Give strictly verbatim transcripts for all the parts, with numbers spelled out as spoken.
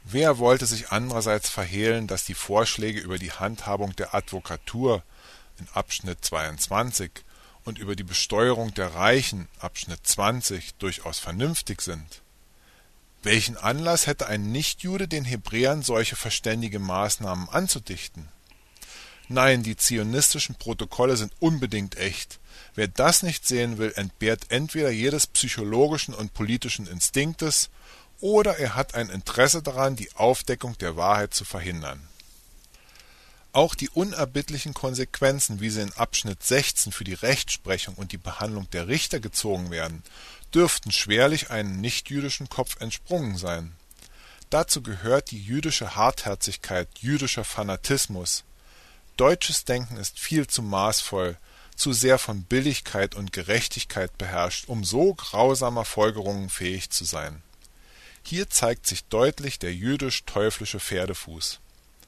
Wer wollte sich andererseits verhehlen, dass die Vorschläge über die Handhabung der Advokatur in Abschnitt zweiundzwanzig und über die Besteuerung der Reichen Abschnitt zwanzig durchaus vernünftig sind? Welchen Anlass hätte ein Nichtjude, den Hebräern solche verständige Maßnahmen anzudichten? Nein, die zionistischen Protokolle sind unbedingt echt. Wer das nicht sehen will, entbehrt entweder jedes psychologischen und politischen Instinktes, oder er hat ein Interesse daran, die Aufdeckung der Wahrheit zu verhindern. Auch die unerbittlichen Konsequenzen, wie sie in Abschnitt sechzehn für die Rechtsprechung und die Behandlung der Richter gezogen werden, dürften schwerlich einem nichtjüdischen Kopf entsprungen sein. Dazu gehört die jüdische Hartherzigkeit, jüdischer Fanatismus. Deutsches Denken ist viel zu maßvoll, zu sehr von Billigkeit und Gerechtigkeit beherrscht, um so grausamer Folgerungen fähig zu sein. Hier zeigt sich deutlich der jüdisch-teuflische Pferdefuß.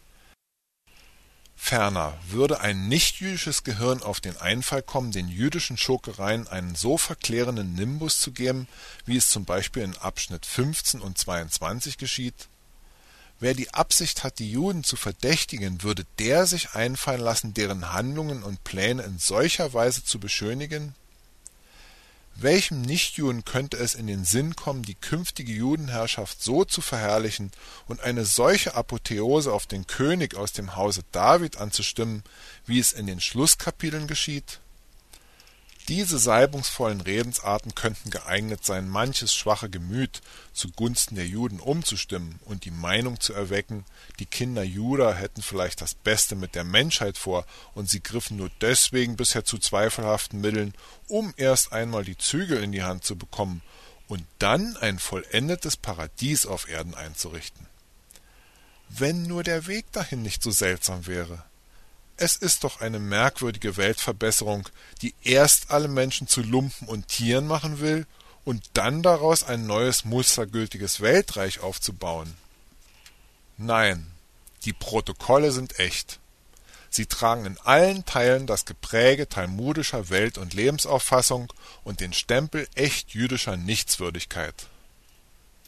Ferner würde ein nichtjüdisches Gehirn auf den Einfall kommen, den jüdischen Schurkereien einen so verklärenden Nimbus zu geben, wie es zum Beispiel in Abschnitt fünfzehn und zweiundzwanzig geschieht? Wer die Absicht hat, die Juden zu verdächtigen, würde der sich einfallen lassen, deren Handlungen und Pläne in solcher Weise zu beschönigen? Welchem Nichtjuden könnte es in den Sinn kommen, die künftige Judenherrschaft so zu verherrlichen und eine solche Apotheose auf den König aus dem Hause David anzustimmen, wie es in den Schlusskapiteln geschieht? Diese salbungsvollen Redensarten könnten geeignet sein, manches schwache Gemüt zugunsten der Juden umzustimmen und die Meinung zu erwecken, die Kinder Juda hätten vielleicht das Beste mit der Menschheit vor und sie griffen nur deswegen bisher zu zweifelhaften Mitteln, um erst einmal die Zügel in die Hand zu bekommen und dann ein vollendetes Paradies auf Erden einzurichten. Wenn nur der Weg dahin nicht so seltsam wäre. Es ist doch eine merkwürdige Weltverbesserung, die erst alle Menschen zu Lumpen und Tieren machen will und dann daraus ein neues mustergültiges Weltreich aufzubauen. Nein, die Protokolle sind echt. Sie tragen in allen Teilen das Gepräge talmudischer Welt- und Lebensauffassung und den Stempel echt jüdischer Nichtswürdigkeit.